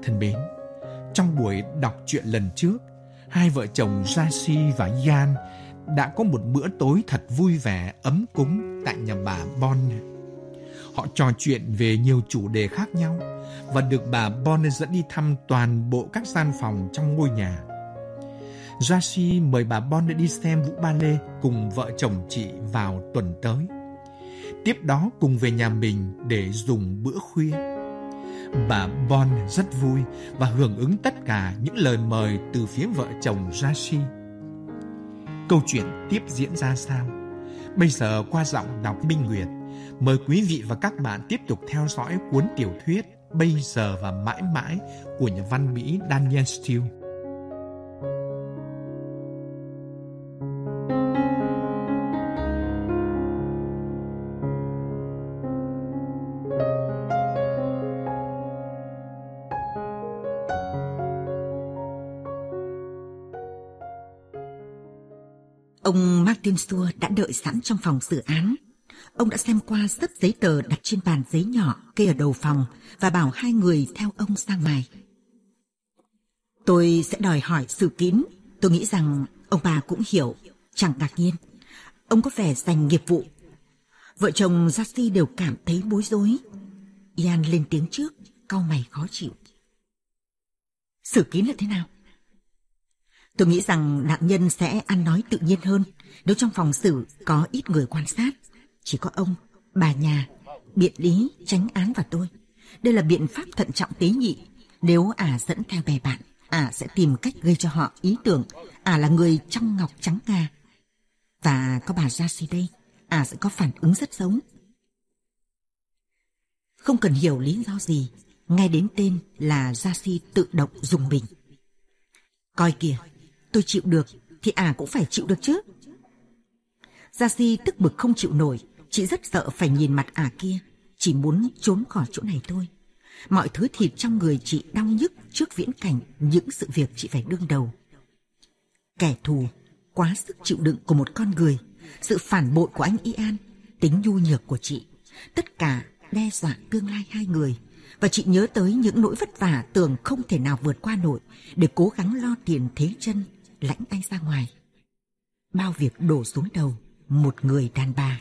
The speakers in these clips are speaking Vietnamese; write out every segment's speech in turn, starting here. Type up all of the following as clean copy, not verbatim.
thân mến, trong buổi đọc truyện lần trước, hai vợ chồng Jacy và Ian đã có một bữa tối thật vui vẻ, ấm cúng tại nhà bà Bon. Họ trò chuyện về nhiều chủ đề khác nhau và được bà Bon dẫn đi thăm toàn bộ các gian phòng trong ngôi nhà. Jacy mời bà Bon đi xem vũ ballet cùng vợ chồng chị vào tuần tới. Tiếp đó cùng về nhà mình để dùng bữa khuya. Bà Bon rất vui và hưởng ứng tất cả những lời mời từ phía vợ chồng Jacy. Câu chuyện tiếp diễn ra sao? Bây giờ qua giọng đọc Minh Nguyệt, mời quý vị và các bạn tiếp tục theo dõi cuốn tiểu thuyết Bây giờ và mãi mãi của nhà văn Mỹ Danielle Steel. Ông Martin Xua đã đợi sẵn trong phòng xử án. Ông đã xem qua sấp giấy tờ đặt trên bàn giấy nhỏ kê ở đầu phòng và bảo hai người theo ông ra ngoài. Tôi sẽ đòi hỏi sự kín. Tôi nghĩ rằng ông bà cũng hiểu, chẳng ngạc nhiên. Ông có vẻ dành nghiệp vụ. Vợ chồng Jacy đều cảm thấy bối rối. Ian lên tiếng trước, cau mày khó chịu. Xử kín là thế nào? Tôi nghĩ rằng nạn nhân sẽ ăn nói tự nhiên hơn nếu trong phòng xử có ít người quan sát. Chỉ có ông, bà nhà, biện lý, chánh án và tôi. Đây là biện pháp thận trọng tế nhị. Nếu dẫn theo bè bạn, sẽ tìm cách gây cho họ ý tưởng là người trong ngọc trắng ngà. Và có bà Jacy đây, sẽ có phản ứng rất giống. Không cần hiểu lý do gì, nghe đến tên là Jacy tự động dùng mình. Coi kìa, tôi chịu được thì cũng phải chịu được chứ. Jacy tức bực không chịu nổi. Chị rất sợ phải nhìn mặt kia. Chỉ muốn trốn khỏi chỗ này thôi. Mọi thứ thịt trong người chị đau nhức trước viễn cảnh những sự việc chị phải đương đầu. Kẻ thù, quá sức chịu đựng của một con người, sự phản bội của anh Ian, tính nhu nhược của chị, tất cả đe dọa tương lai hai người. Và chị nhớ tới những nỗi vất vả tưởng không thể nào vượt qua nổi để cố gắng lo tiền thế chân lãnh anh ra ngoài. Bao việc đổ xuống đầu một người đàn bà.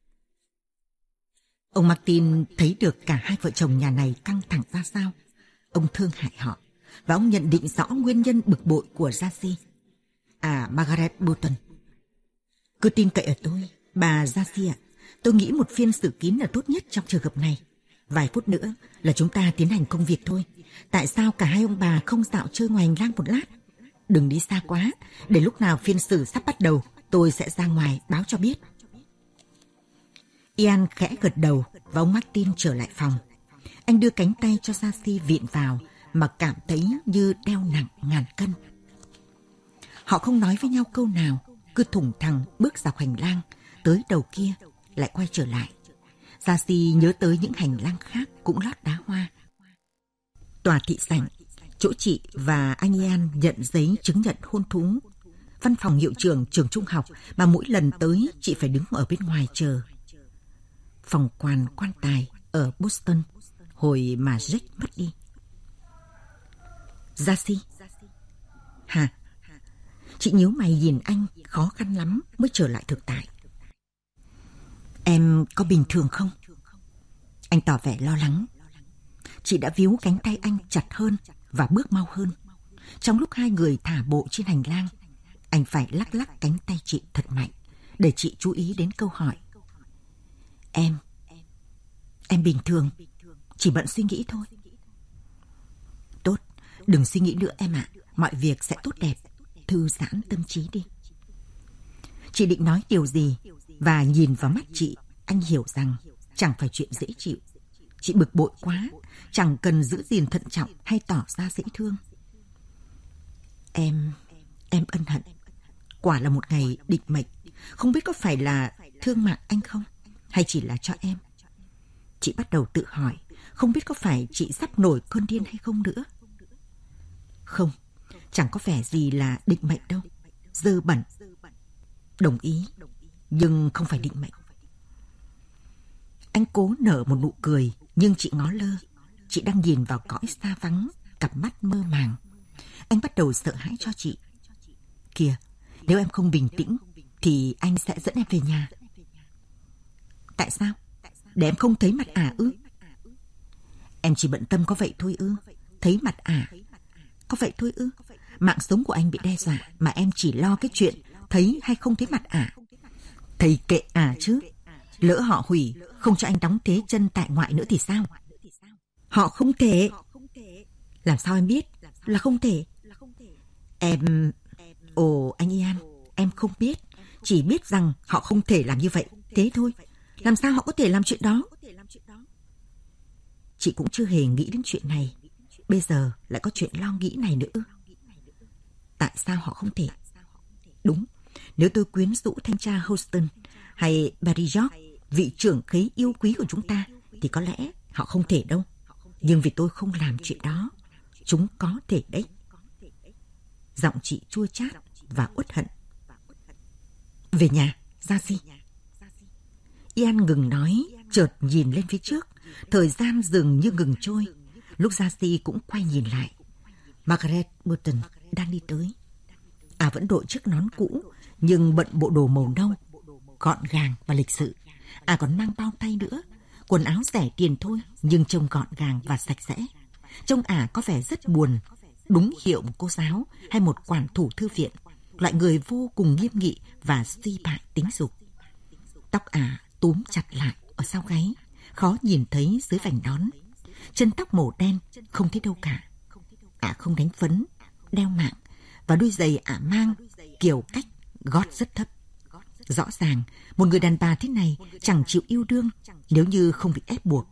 Ông Martin thấy được cả hai vợ chồng nhà này căng thẳng ra sao. Ông thương hại họ và ông nhận định rõ nguyên nhân bực bội của Jacy. Margaret Bolton, cứ tin cậy ở tôi, bà Jacy ạ. Tôi nghĩ một phiên xử kín là tốt nhất trong trường hợp này. Vài phút nữa là chúng ta tiến hành công việc thôi. Tại sao cả hai ông bà không dạo chơi ngoài hành lang một lát? Đừng đi xa quá, để lúc nào phiên xử sắp bắt đầu, tôi sẽ ra ngoài báo cho biết. Ian khẽ gật đầu và ông Martin trở lại phòng. Anh đưa cánh tay cho Jacy viện vào mà cảm thấy như đeo nặng ngàn cân. Họ không nói với nhau câu nào, cứ thủng thẳng bước dọc hành lang, tới đầu kia lại quay trở lại. Jacy nhớ tới những hành lang khác cũng lót đá hoa. Tòa thị sảnh, chỗ chị và anh Ian nhận giấy chứng nhận hôn thú. Văn phòng hiệu trưởng trường trung học mà mỗi lần tới chị phải đứng ở bên ngoài chờ. Phòng quan tài ở Boston hồi mà Jack mất đi. Jacy. Hả? Chị nhíu mày nhìn anh, khó khăn lắm mới trở lại thực tại. Em có bình thường không? Anh tỏ vẻ lo lắng. Chị đã víu cánh tay anh chặt hơn và bước mau hơn. Trong lúc hai người thả bộ trên hành lang, anh phải lắc lắc cánh tay chị thật mạnh để chị chú ý đến câu hỏi. Em bình thường, chỉ bận suy nghĩ thôi. Tốt, đừng suy nghĩ nữa em ạ. Mọi việc sẽ tốt đẹp. Thư giãn tâm trí đi. Chị định nói điều gì và nhìn vào mắt chị, anh hiểu rằng chẳng phải chuyện dễ chịu. Chị bực bội quá, chẳng cần giữ gìn thận trọng hay tỏ ra dễ thương. Em ân hận. Quả là một ngày định mệnh. Không biết có phải là thương mạng anh không, hay chỉ là cho em. Chị bắt đầu tự hỏi, không biết có phải chị sắp nổi cơn điên hay không nữa. Không, chẳng có vẻ gì là định mệnh đâu. Dơ bẩn. Đồng ý, nhưng không phải định mệnh. Anh cố nở một nụ cười, nhưng chị ngó lơ. Chị đang nhìn vào cõi xa vắng, cặp mắt mơ màng. Anh bắt đầu sợ hãi cho chị. Kìa, nếu em không bình tĩnh thì anh sẽ dẫn em về nhà. Tại sao? Để em không thấy mặt ả ư? Em chỉ bận tâm có vậy thôi ư? Thấy mặt ả có vậy thôi ư? Mạng sống của anh bị đe dọa mà em chỉ lo cái chuyện thấy hay không thấy mặt ả. Thầy kệ ả chứ. Lỡ họ hủy, không cho anh đóng thế chân tại ngoại nữa thì sao? Họ không thể. Làm sao em biết là không thể? Em... Ồ, anh Ian, em không biết. Chỉ biết rằng họ không thể làm như vậy. Thế thôi. Làm sao họ có thể làm chuyện đó? Chị cũng chưa hề nghĩ đến chuyện này. Bây giờ lại có chuyện lo nghĩ này nữa. Tại sao họ không thể? Đúng, nếu tôi quyến rũ thanh tra Houston hay Barry York, vị trưởng khế yêu quý của chúng ta, thì có lẽ họ không thể đâu. Nhưng vì tôi không làm chuyện đó, chúng có thể đấy. Giọng chị chua chát và uất hận. Về nhà, Gia-si. Ian ngừng nói, chợt nhìn lên phía trước. Thời gian dường như ngừng trôi. Lúc Gia-si cũng quay nhìn lại, Margaret Burton đang đi tới. Vẫn đội chiếc nón cũ, nhưng bận bộ đồ màu nâu, gọn gàng và lịch sự. Còn mang bao tay nữa. Quần áo rẻ tiền thôi, nhưng trông gọn gàng và sạch sẽ. Trông có vẻ rất buồn, đúng hiệu một cô giáo hay một quản thủ thư viện, loại người vô cùng nghiêm nghị và suy bại tính dục. Tóc túm chặt lại ở sau gáy, khó nhìn thấy dưới vành nón. Chân tóc màu đen không thấy đâu cả. Không đánh phấn, đeo mạng, và đôi giày mang kiểu cách gót rất thấp. Rõ ràng một người đàn bà thế này chẳng chịu yêu đương nếu như không bị ép buộc.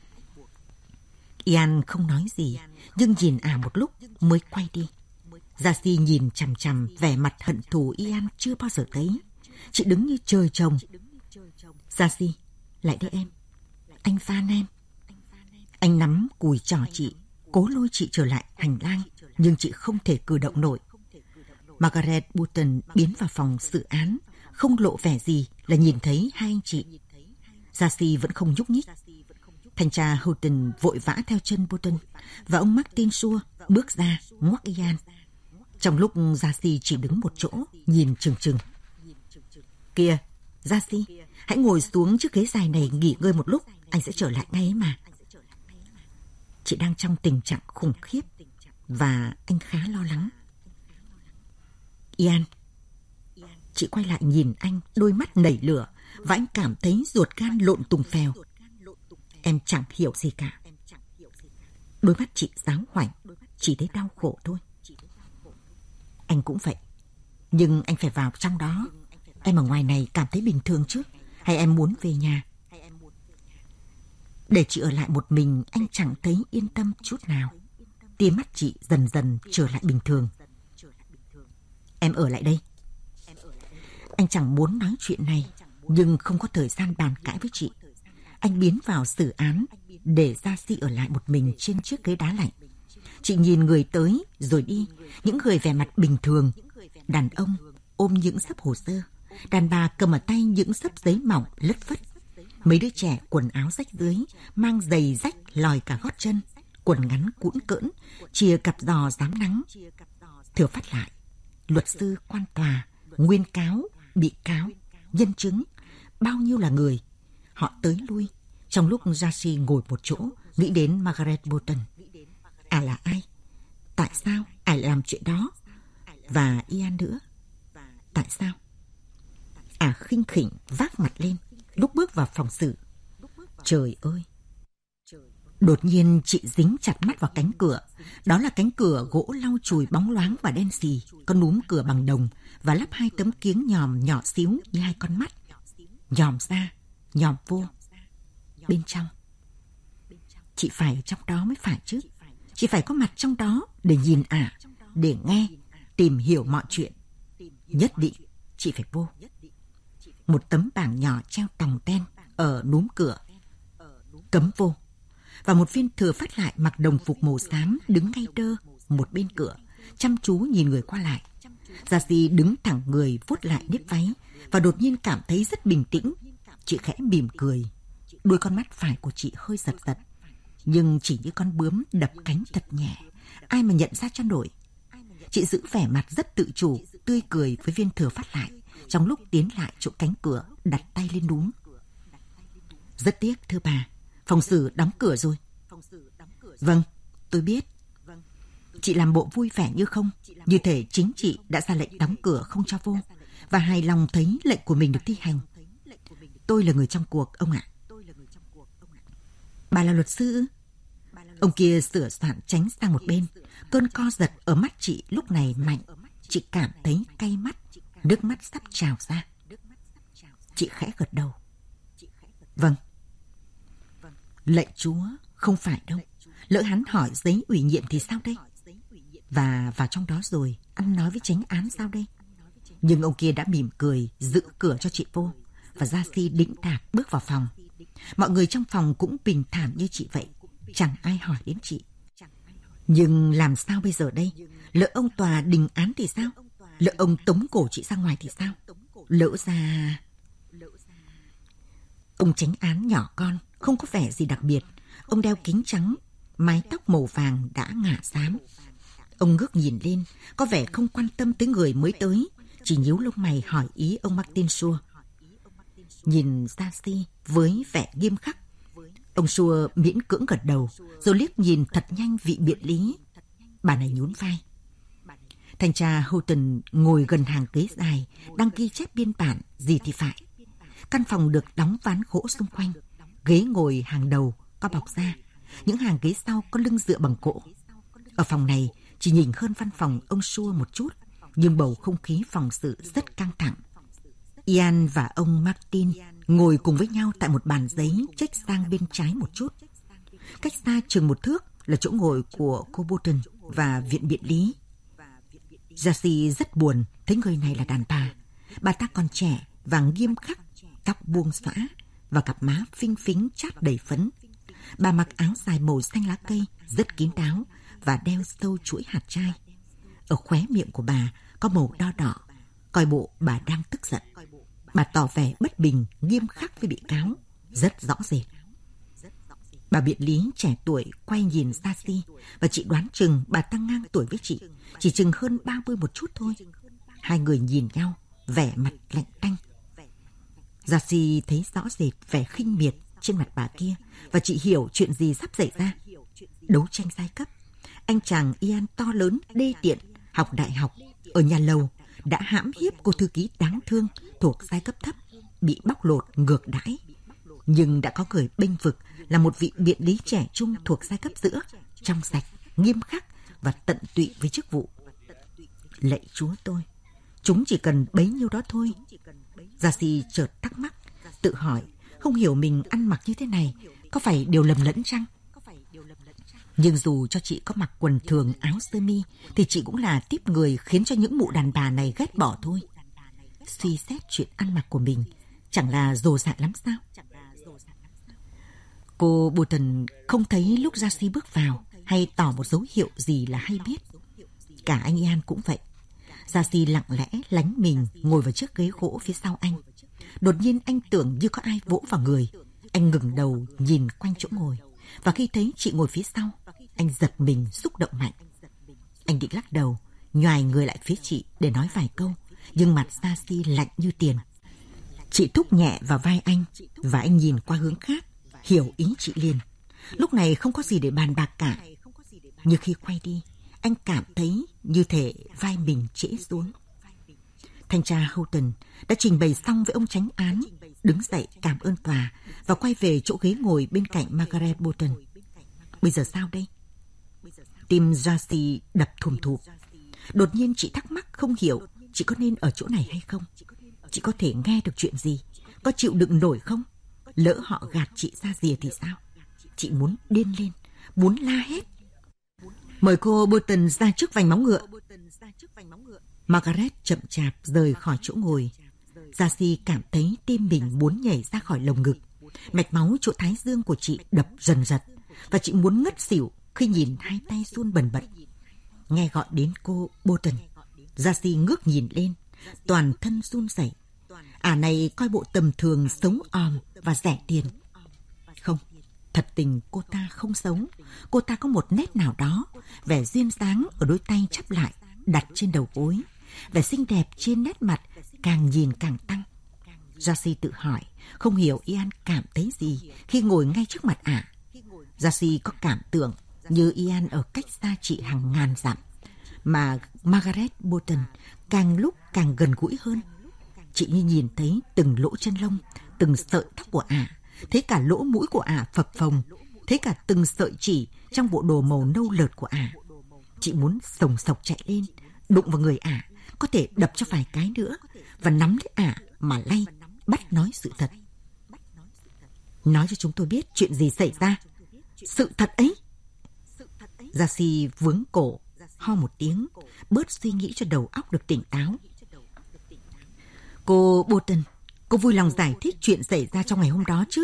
Ian không nói gì, nhưng nhìn một lúc mới quay đi. Gia-si nhìn chằm chằm vẻ mặt hận thù Ian chưa bao giờ thấy. Chị đứng như trời trồng. Gia-si, lại đây em. Anh van em. Anh nắm cùi trỏ chị, cố lôi chị trở lại hành lang, nhưng chị không thể cử động nổi. Margaret Burton biến vào phòng xử án, không lộ vẻ gì là nhìn thấy hai anh chị. Gia-si vẫn không nhúc nhích. Thanh tra Houghton vội vã theo chân Burton, và ông Martin Shaw bước ra ngoắc Ian. Trong lúc Gia-si chỉ đứng một chỗ, nhìn chừng chừng. Kìa, Gia-si, hãy ngồi xuống chiếc ghế dài này nghỉ ngơi một lúc, anh sẽ trở lại ngay ấy mà. Chị đang trong tình trạng khủng khiếp, và anh khá lo lắng. Ian. Chị quay lại nhìn anh, đôi mắt nảy lửa, và anh cảm thấy ruột gan lộn tùng phèo. Em chẳng hiểu gì cả. Đôi mắt chị giáo hoảnh, chỉ thấy đau khổ thôi. Anh cũng vậy, nhưng anh phải vào trong đó. Em ở ngoài này cảm thấy bình thường chứ? Hay em muốn về nhà? Để chị ở lại một mình, anh chẳng thấy yên tâm chút nào. Tia mắt chị dần dần trở lại bình thường. Em ở lại đây. Anh chẳng muốn nói chuyện này, nhưng không có thời gian bàn cãi với chị. Anh biến vào xử án, để Gia-si ở lại một mình trên chiếc ghế đá lạnh. Chị nhìn người tới rồi đi, những người vẻ mặt bình thường. Đàn ông ôm những xấp hồ sơ, đàn bà cầm ở tay những xấp giấy mỏng lất phất. Mấy đứa trẻ quần áo rách rưới, mang giày rách lòi cả gót chân, quần ngắn cũn cỡn, chìa cặp giò rám nắng. Thừa phát lại, luật sư, quan tòa, nguyên cáo, bị cáo, nhân chứng, bao nhiêu là người. Họ tới lui. Trong lúc Gia-si ngồi một chỗ, nghĩ đến Margaret Burton. Là ai? Tại sao lại làm chuyện đó? Và Ian nữa. Tại sao? Khinh khỉnh vác mặt lên lúc bước vào phòng xử. Trời ơi! Đột nhiên chị dính chặt mắt vào cánh cửa. Đó là cánh cửa gỗ lau chùi bóng loáng và đen xì, có núm cửa bằng đồng và lắp hai tấm kiếng nhòm nhỏ xíu như hai con mắt. Nhòm ra, nhòm vô. Bên trong. Chị phải ở trong đó mới phải chứ. Chị phải có mặt trong đó để nhìn để nghe, tìm hiểu mọi chuyện. Nhất định chị phải vô. Một tấm bảng nhỏ treo tòng ten ở núm cửa. Cấm vô. Và một viên thừa phát lại mặc đồng phục màu xám đứng ngay đơ một bên cửa, chăm chú nhìn người qua lại. Gia-si đứng thẳng người vuốt lại nếp váy và đột nhiên cảm thấy rất bình tĩnh. Chị khẽ mỉm cười. Đôi con mắt phải của chị hơi giật giật, nhưng chỉ như con bướm đập cánh thật nhẹ, ai mà nhận ra cho nổi. Chị giữ vẻ mặt rất tự chủ, tươi cười với viên thừa phát lại, trong lúc tiến lại chỗ cánh cửa, đặt tay lên núm. Rất tiếc thưa bà, phòng xử đóng cửa rồi. Vâng, tôi biết. Chị làm bộ vui vẻ như không, như thể chính chị đã ra lệnh đóng cửa không cho vô, và hài lòng thấy lệnh của mình được thi hành. Tôi là người trong cuộc, ông ạ. Bà là luật sư? Ông kia sửa soạn tránh sang một bên. Cơn co giật ở mắt chị lúc này mạnh. Chị cảm thấy cay mắt, nước mắt sắp trào ra. Chị khẽ gật đầu. Vâng. Lạy Chúa, không phải đâu. Lỡ hắn hỏi giấy ủy nhiệm thì sao đây? Và vào trong đó rồi, ăn nói với chánh án sao đây? Nhưng ông kia đã mỉm cười, giữ cửa cho chị vô. Và Gia-si đĩnh đạc bước vào phòng. Mọi người trong phòng cũng bình thản như chị vậy. Chẳng ai hỏi đến chị. Nhưng làm sao bây giờ đây? Lỡ ông tòa đình án thì sao? Lỡ ông tống cổ chị ra ngoài thì sao? Lỡ ra... Ông chánh án nhỏ con, không có vẻ gì đặc biệt. Ông đeo kính trắng, mái tóc màu vàng đã ngả xám. Ông ngước nhìn lên, có vẻ không quan tâm tới người mới tới, chỉ nhíu lông mày hỏi ý ông Martin Schur. Nhìn Gia-si với vẻ nghiêm khắc, ông Schur miễn cưỡng gật đầu, rồi liếc nhìn thật nhanh vị biện lý. Bà này nhún vai. Thanh tra Houghton ngồi gần hàng ghế dài, đang ghi chép biên bản gì thì phải. Căn phòng được đóng ván gỗ xung quanh, ghế ngồi hàng đầu có bọc da, những hàng ghế sau có lưng dựa bằng gỗ. Ở phòng này chỉ nhỉnh hơn văn phòng ông Schur một chút, nhưng bầu không khí phòng xử rất căng thẳng. Ian và ông Martin ngồi cùng với nhau tại một bàn giấy chếch sang bên trái một chút. Cách xa chừng một thước là chỗ ngồi của cô Bolton và viện biện lý. Gia-si rất buồn thấy người này là đàn bà. Bà ta còn trẻ và nghiêm khắc, tóc buông xõa và cặp má phinh phính chát đầy phấn. Bà mặc áo dài màu xanh lá cây, rất kín đáo và đeo sâu chuỗi hạt trai. Ở khóe miệng của bà có màu đo đỏ, coi bộ bà đang tức giận. Bà tỏ vẻ bất bình, nghiêm khắc với bị cáo, rất rõ rệt. Bà biện lý trẻ tuổi quay nhìn Gia-si và chị đoán chừng bà ta ngang tuổi với chị, chỉ chừng hơn 30 một chút thôi. Hai người nhìn nhau, vẻ mặt lạnh tanh. Gia-si thấy rõ rệt vẻ khinh miệt trên mặt bà kia và chị hiểu chuyện gì sắp xảy ra. Đấu tranh giai cấp. Anh chàng Ian to lớn, đê tiện, học đại học, ở nhà lầu, đã hãm hiếp cô thư ký đáng thương thuộc giai cấp thấp, bị bóc lột ngược đãi. Nhưng đã có người bênh vực là một vị biện lý trẻ trung thuộc giai cấp giữa, trong sạch, nghiêm khắc và tận tụy với chức vụ. Lạy Chúa tôi, chúng chỉ cần bấy nhiêu đó thôi. Gia-si chợt thắc mắc, tự hỏi, không hiểu mình ăn mặc như thế này, có phải điều lầm lẫn chăng? Nhưng dù cho chị có mặc quần thường áo sơ mi, thì chị cũng là tiếp người khiến cho những mụ đàn bà này ghét bỏ thôi. Suy xét chuyện ăn mặc của mình, chẳng là rồ rạ lắm sao? Cô Bolton không thấy lúc Gia-si bước vào hay tỏ một dấu hiệu gì là hay biết. Cả anh Ian cũng vậy. Gia-si lặng lẽ lánh mình ngồi vào chiếc ghế gỗ phía sau anh. Đột nhiên anh tưởng như có ai vỗ vào người. Anh ngẩng đầu nhìn quanh chỗ ngồi. Và khi thấy chị ngồi phía sau, anh giật mình xúc động mạnh. Anh định lắc đầu, nhoài người lại phía chị để nói vài câu, nhưng mặt Gia-si lạnh như tiền. Chị thúc nhẹ vào vai anh và anh nhìn qua hướng khác, hiểu ý chị liền. Lúc này không có gì để bàn bạc cả. Nhưng khi quay đi, anh cảm thấy như thể vai mình trễ xuống. Thanh tra Houghton đã trình bày xong với ông chánh án, đứng dậy cảm ơn tòa và quay về chỗ ghế ngồi bên cạnh Margaret Bolton. Bây giờ sao đây? Tim Gia-si đập thùm thụp. Đột nhiên chị thắc mắc không hiểu chị có nên ở chỗ này hay không. Chị có thể nghe được chuyện gì? Có chịu đựng nổi không? Lỡ họ gạt chị ra rìa thì sao? Chị muốn điên lên, muốn la hết. Mời cô Bolton ra trước vành móng ngựa. Margaret chậm chạp rời khỏi chỗ ngồi. Gia-si cảm thấy tim mình muốn nhảy ra khỏi lồng ngực. Mạch máu chỗ thái dương của chị đập dần dật và chị muốn ngất xỉu khi nhìn hai tay run bần bật. Nghe gọi đến cô Bolton, Gia-si ngước nhìn lên, toàn thân run rẩy. Ả này coi bộ tầm thường, sống òm và rẻ tiền. Không, Thật tình cô ta không xấu. Cô ta có một nét nào đó, vẻ duyên dáng ở đôi tay chắp lại, đặt trên đầu gối. Vẻ xinh đẹp trên nét mặt càng nhìn càng tăng. Darcy tự hỏi, không hiểu Ian cảm thấy gì khi ngồi ngay trước mặt ả. Darcy có cảm tưởng như Ian ở cách xa chị hàng ngàn dặm, mà Margaret Bolton càng lúc càng gần gũi hơn. Chị như nhìn thấy từng lỗ chân lông, từng sợi tóc của ả, thấy cả lỗ mũi của ả phập phồng, thấy cả từng sợi chỉ trong bộ đồ màu nâu lợt của ả. Chị muốn sồng sộc chạy lên, đụng vào người ả, có thể đập cho vài cái nữa, và nắm lấy ả mà lay, bắt nói sự thật. Nói cho chúng tôi biết chuyện gì xảy ra. Sự thật ấy. Darcy vướng cổ, ho một tiếng, bớt suy nghĩ cho đầu óc được tỉnh táo. Cô Bolton, cô vui lòng giải thích chuyện xảy ra trong ngày hôm đó chứ?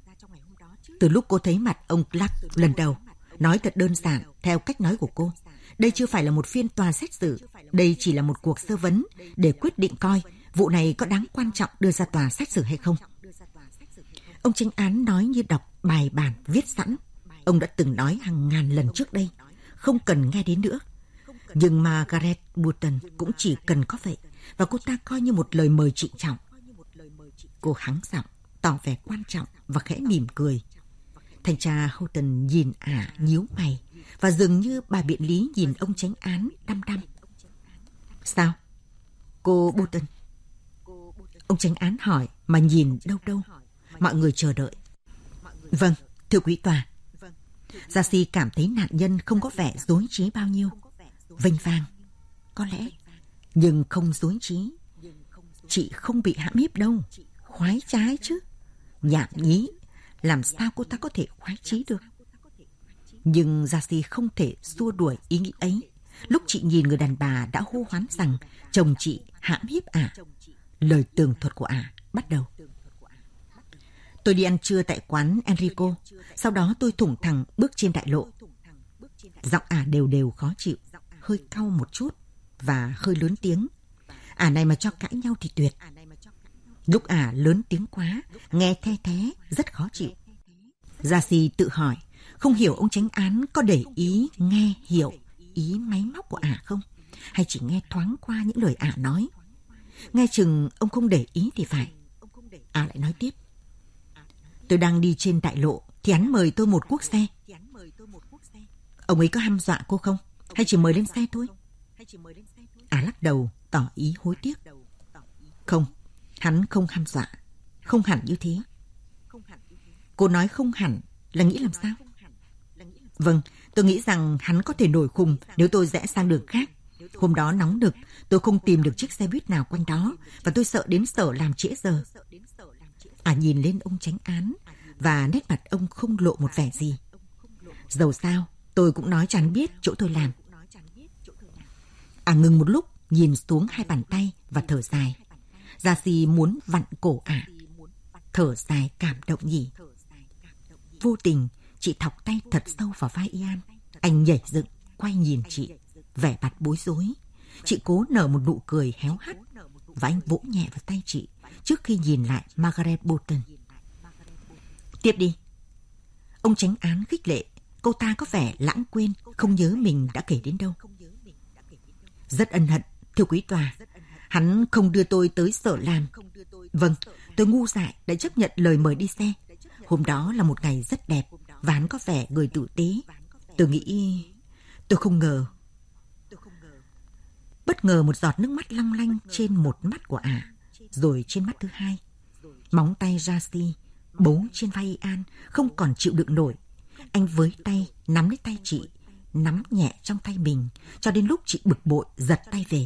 Từ lúc cô thấy mặt ông Clark lần đầu, nói thật đơn giản theo cách nói của cô, đây chưa phải là một phiên tòa xét xử, đây chỉ là một cuộc sơ vấn để quyết định coi vụ này có đáng quan trọng đưa ra tòa xét xử hay không. Ông chánh án nói như đọc bài bản viết sẵn. Ông đã từng nói hàng ngàn lần trước đây, không cần nghe đến nữa. Nhưng Margaret Bolton cũng chỉ cần có vậy, và cô ta coi như một lời mời trịnh trọng. Cô hắng giọng, tỏ vẻ quan trọng và khẽ mỉm cười. Thanh tra Houghton nhìn ả nhíu mày, và dường như bà biện lý nhìn ông chánh án đăm đăm. Sao? Cô Bolton? Ông chánh án hỏi mà nhìn đâu đâu. Mọi người chờ đợi. Vâng, thưa quý tòa. Darcy cảm thấy nạn nhân không có vẻ dối trí bao nhiêu. Vênh vang, có lẽ, nhưng không dối trí. Chị không bị hãm hiếp đâu. Khoái trái chứ. Nhảm nhí, làm sao cô ta có thể khoái chí được? Nhưng Darcy không thể xua đuổi ý nghĩ ấy. Lúc chị nhìn người đàn bà đã hô hoán rằng chồng chị hãm hiếp ả, lời tường thuật của ả bắt đầu. Tôi đi ăn trưa tại quán Enrico. Sau đó tôi thủng thẳng bước trên đại lộ. Giọng ả đều đều khó chịu, hơi cau một chút và hơi lớn tiếng. Ả này mà cho cãi nhau thì tuyệt. Lúc ả lớn tiếng quá, nghe the thé, rất khó chịu. Darcy tự hỏi, không hiểu ông chánh án có để ý nghe hiểu ý máy móc của ả không? Hay chỉ nghe thoáng qua những lời ả nói? Nghe chừng ông không để ý thì phải. Ả lại nói tiếp. Tôi đang đi trên đại lộ thì hắn mời tôi một cuốc xe. Ông ấy có hăm dọa cô không? Hay chỉ mời lên xe thôi? Ả lắc đầu, tỏ ý hối tiếc. Không, hắn không hăm dọa. Không hẳn như thế. Cô nói không hẳn là nghĩ làm sao? Vâng, tôi nghĩ rằng hắn có thể nổi khùng nếu tôi rẽ sang đường khác. Hôm đó nóng nực, tôi không tìm được chiếc xe buýt nào quanh đó, và tôi sợ đến sở làm trễ giờ. Ả nhìn lên ông chánh án, và nét mặt ông không lộ một vẻ gì. Dầu sao, tôi cũng nói cho hắn biết chỗ tôi làm. Ả ngừng một lúc, nhìn xuống hai bàn tay và thở dài. Darcy muốn vặn cổ ả. Thở dài cảm động nhỉ. Vô tình, chị thọc tay thật sâu vào vai Ian. Anh nhảy dựng, quay nhìn chị, vẻ mặt bối rối. Chị cố nở một nụ cười héo hắt, và anh vỗ nhẹ vào tay chị trước khi nhìn lại Margaret Bolton. Tiếp đi. Ông chánh án khích lệ. Cô ta có vẻ lãng quên, không nhớ mình đã kể đến đâu. Rất ân hận, thưa quý tòa. Hắn không đưa tôi tới sở làm. Vâng, tôi ngu dại đã chấp nhận lời mời đi xe. Hôm đó là một ngày rất đẹp, và hắn có vẻ người tử tế. Tôi nghĩ... Tôi không ngờ. Bất ngờ một giọt nước mắt long lanh trên một mắt của ả, rồi trên mắt thứ hai. Móng tay Darcy bấu trên vai Ian không còn chịu đựng nổi. Anh với tay nắm lấy tay chị, nắm nhẹ trong tay mình, cho đến lúc chị bực bội giật tay về.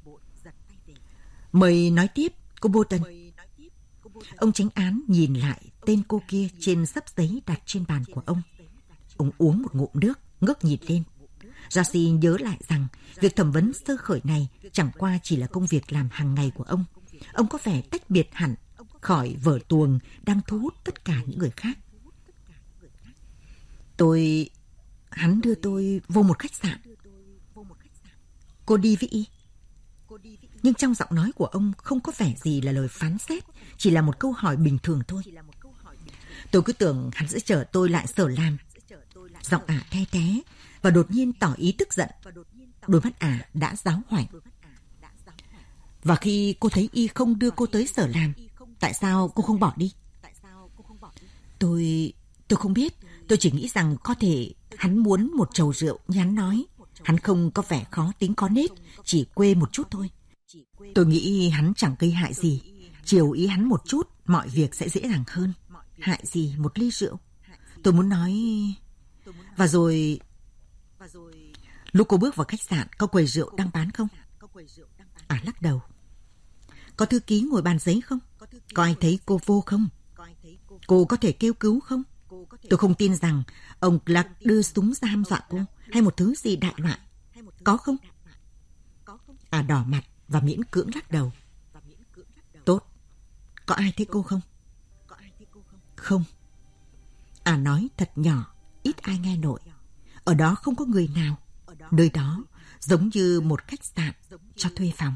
Mời nói tiếp, cô Bolton. Ông chánh án nhìn lại tên cô kia trên xấp giấy đặt trên bàn của ông. Ông uống một ngụm nước, ngước nhìn lên. Darcy nhớ lại rằng việc thẩm vấn sơ khởi này chẳng qua chỉ là công việc làm hàng ngày của ông. Ông có vẻ tách biệt hẳn khỏi vở tuồng đang thu hút tất cả những người khác. Hắn đưa tôi vô một khách sạn. Cô đi với y. Nhưng trong giọng nói của ông không có vẻ gì là lời phán xét, chỉ là một câu hỏi bình thường thôi. Tôi cứ tưởng hắn sẽ chở tôi lại Sở Lam. Giọng ả the té và đột nhiên tỏ ý tức giận. Đôi mắt ả đã giáo hoảnh. Và khi cô thấy y không đưa cô tới Sở Lam, tại sao cô không bỏ đi? Tôi không biết. Tôi chỉ nghĩ rằng có thể hắn muốn một chầu rượu như hắn nói. Hắn không có vẻ khó tính có nết, chỉ quê một chút thôi. Tôi nghĩ hắn chẳng gây hại gì. Chiều ý hắn một chút, mọi việc sẽ dễ dàng hơn. Hại gì một ly rượu? Tôi muốn nói... Và rồi... Lúc cô bước vào khách sạn, có quầy rượu đang bán không? Lắc đầu. Có thư ký ngồi bàn giấy không? Có ai thấy cô vô không? Cô có thể kêu cứu không? Tôi không tin rằng ông Clark đưa súng ra hăm dọa cô hay một thứ gì đại loại. Có không? Đỏ mặt và miễn cưỡng lắc đầu. Tốt. Có ai thấy cô không? Không. Nói thật nhỏ, ít ai nghe nổi. Ở đó không có người nào. Nơi đó giống như một khách sạn cho thuê phòng.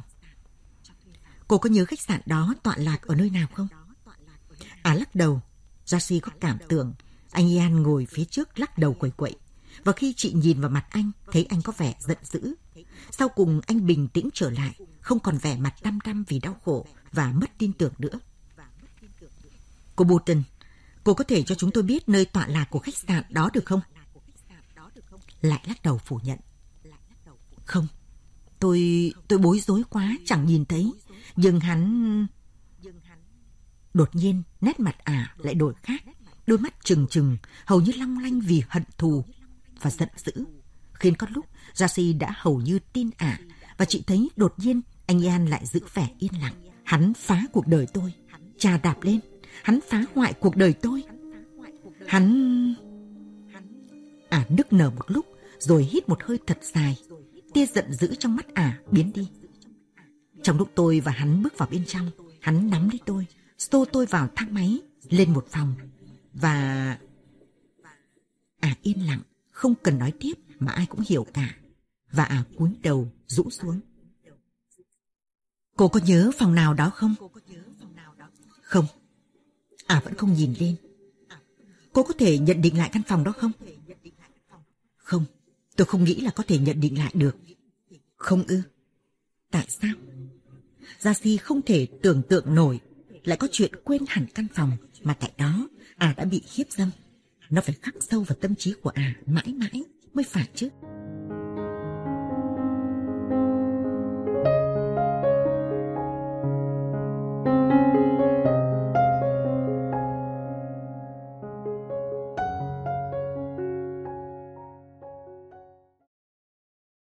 Cô có nhớ khách sạn đó tọa lạc ở nơi nào không? Lắc đầu. Darcy có cảm tưởng anh Ian ngồi phía trước lắc đầu quẩy quậy. Và khi chị nhìn vào mặt anh, thấy anh có vẻ giận dữ. Sau cùng anh bình tĩnh trở lại, không còn vẻ mặt đăm đăm vì đau khổ và mất tin tưởng nữa. Cô Button, cô có thể cho chúng tôi biết nơi tọa lạc của khách sạn đó được không? Lại lắc đầu phủ nhận. Không, tôi bối rối quá, chẳng nhìn thấy. Nhưng hắn... Đột nhiên, nét mặt lại đổi khác. Đôi mắt trừng trừng, hầu như long lanh vì hận thù và giận dữ. Khiến có lúc, Darcy đã hầu như tin và chị thấy đột nhiên anh Ian lại giữ vẻ yên lặng. Hắn phá cuộc đời tôi. Chà đạp lên. Hắn phá hoại cuộc đời tôi. Hắn... nức nở một lúc, rồi hít một hơi thật dài. Tia giận dữ trong mắt biến đi. Trong lúc tôi và hắn bước vào bên trong, hắn nắm lấy tôi, xô tôi vào thang máy, lên một phòng. Và... yên lặng, không cần nói tiếp mà ai cũng hiểu cả. Và cúi đầu rũ xuống. Cô có nhớ phòng nào đó không? Không. Vẫn không nhìn lên. Cô có thể nhận định lại căn phòng đó không? Không, tôi không nghĩ là có thể nhận định lại được. Không ư? Tại sao? Darcy không thể tưởng tượng nổi lại có chuyện quên hẳn căn phòng mà tại đó đã bị hiếp dâm. Nó phải khắc sâu vào tâm trí của mãi mãi mới phải chứ.